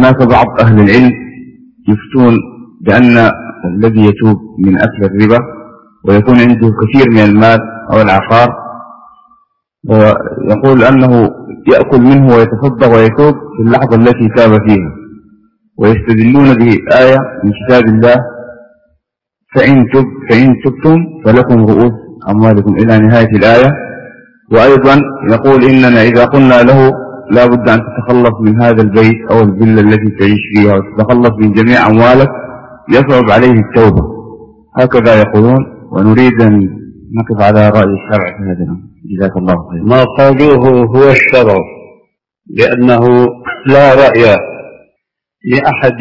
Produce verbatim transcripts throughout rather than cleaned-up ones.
هناك بعض أهل العلم يفتون بأن الذي يتوب من أكل الربا ويكون عنده كثير من المال أو العقار، ويقول أنه يأكل منه ويتصدق ويتوب في اللحظة التي تاب فيها، ويستدلون بآية من كتاب الله: فإن تب فإن تبتم فلكم رؤوس أموالكم إلى نهاية الآية. وأيضا يقول إننا إذا قلنا له لا بد أن تتخلص من هذا البيت أو الفيلا التي تعيش فيها وتتخلص من جميع أموالك يصعب عليه التوبة. هكذا يقولون، ونريد أن نقف على رأي الشرع في هذا الأمر. جزاك الله خير. ما قالوه هو الشرع، لأنه لا رأي لأحد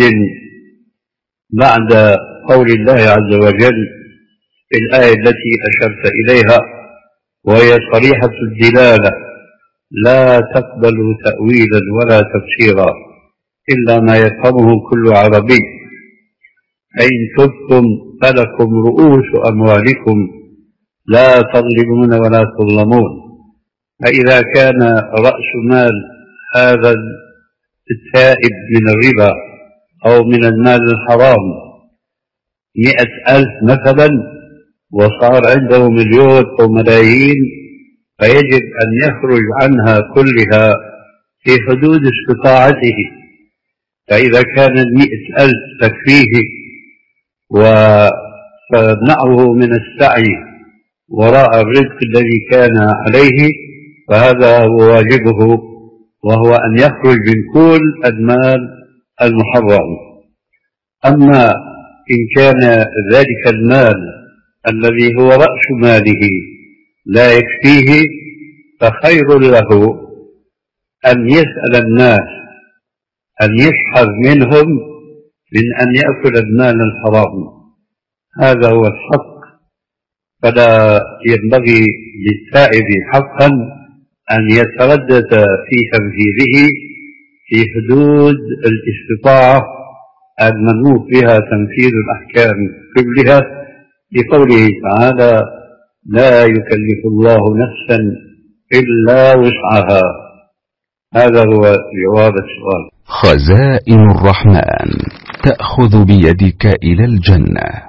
بعد قول الله عز وجل في الآية التي أشرت إليها، وهي صريحة الدلالة: لا تقبل تأويلا ولا تفسيرا إلا ما يفهمه كل عربي. فإن تبتم فلكم رؤوس أموالكم لا تظلمون ولا تظلمون. فإذا كان رأس مال هذا التائب من الربا أو من المال الحرام مئة ألف مثلا، وصار عنده مليون أو ملايين، فيجب أن يخرج عنها كلها في حدود استطاعته. فإذا كان المئة ألف تكفيه وتمنعه من السعي وراء الرزق الذي كان عليه، فهذا هو واجبه، وهو أن يخرج من كل المال المحرم. أما إن كان ذلك المال الذي هو رأس ماله لا يكفيه، فخير له أن يسأل الناس أن يسحب منهم من أن يأكل المال الحرام. هذا هو الحق. فلا ينبغي للتائب حقا أن يتردد في تنفيذه في حدود الاستطاعة المنوط بها تنفيذ الأحكام كلها، لقوله تعالى: لا يكلف الله نفسا إلا وسعها. هذا هو جواب السؤال. خزائن الرحمن تأخذ بيدك إلى الجنة.